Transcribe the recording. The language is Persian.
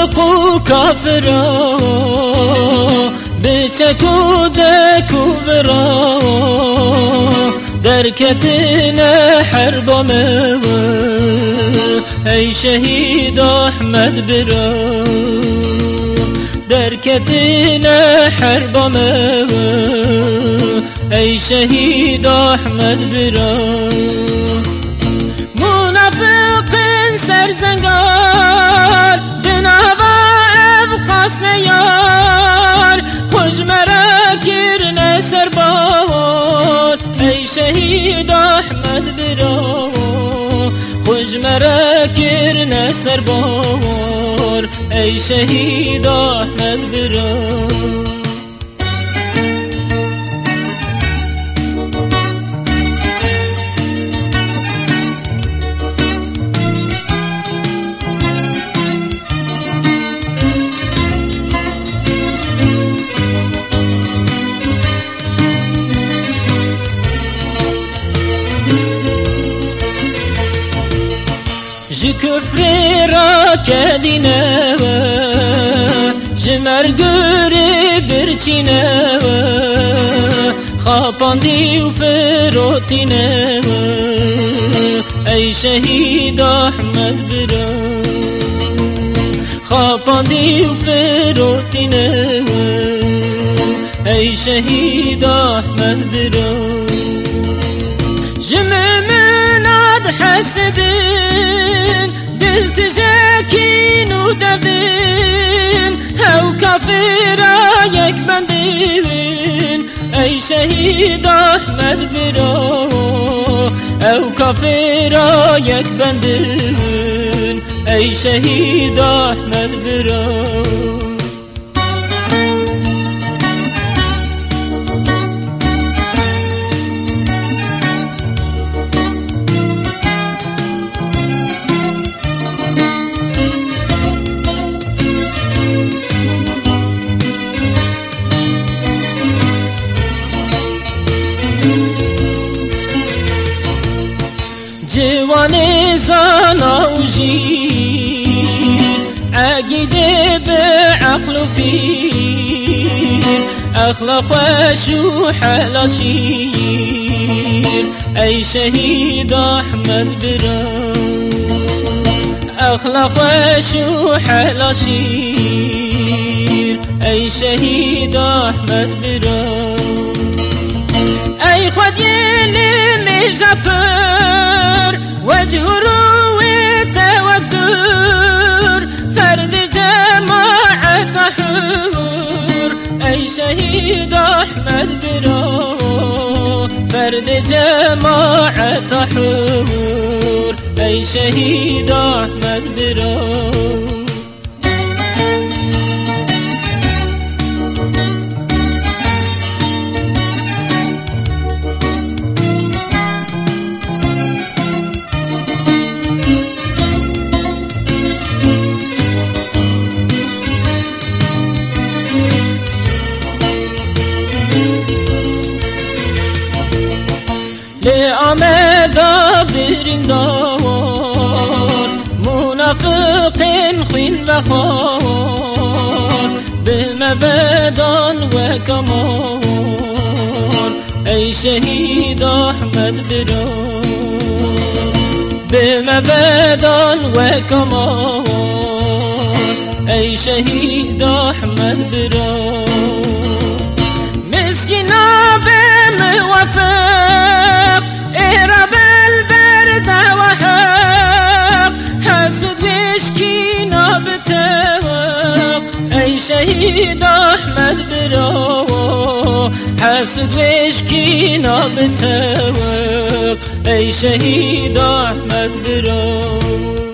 و کافرا بچکو دکو برا درکتن حرب مو ای شهید احمد برا درکتن حرب مو ای شهید احمد برا منافق سرزنگار دناوا افقاس نیار خوش مرا گرن سرباد ای شهید احمد برا خوش مرا گرن سربار ای شهید احمد برا ji küfrê rakedînewe ji mergûrê birçînewe xapandî û firotînewe ey şehîd Ahmed bira xapandî û firotînewe ey şehîd Ahmed bira ji müminat hesedin تجاكين ودردين هاو كافرا يك بندين اي شهيد احمد برا او كافرا يك بندين اي شهيد احمد برا جوان زانا و جیر عقیده به عقل و پیر اخلاق خوش و حلاشیر ای شهید احمد برا اخلاق خوش و حلاشیر ای شهید احمد برا ای خود یلی جفر وجه روی توقر فرد جماعت حور ای شهید احمد برا فرد جماعت حور ای شهید احمد برا لآمدا برندار منافق خوین و خوار به مبدان و کمار ای شهید احمد برا به مبدان و کمار ای شهید احمد برا مسکینا به موفق اهرب البرد وحق حسود وشكينا بتوق اي شهيد احمد برا حسود وشكينا بتوق اي شهيد احمد برا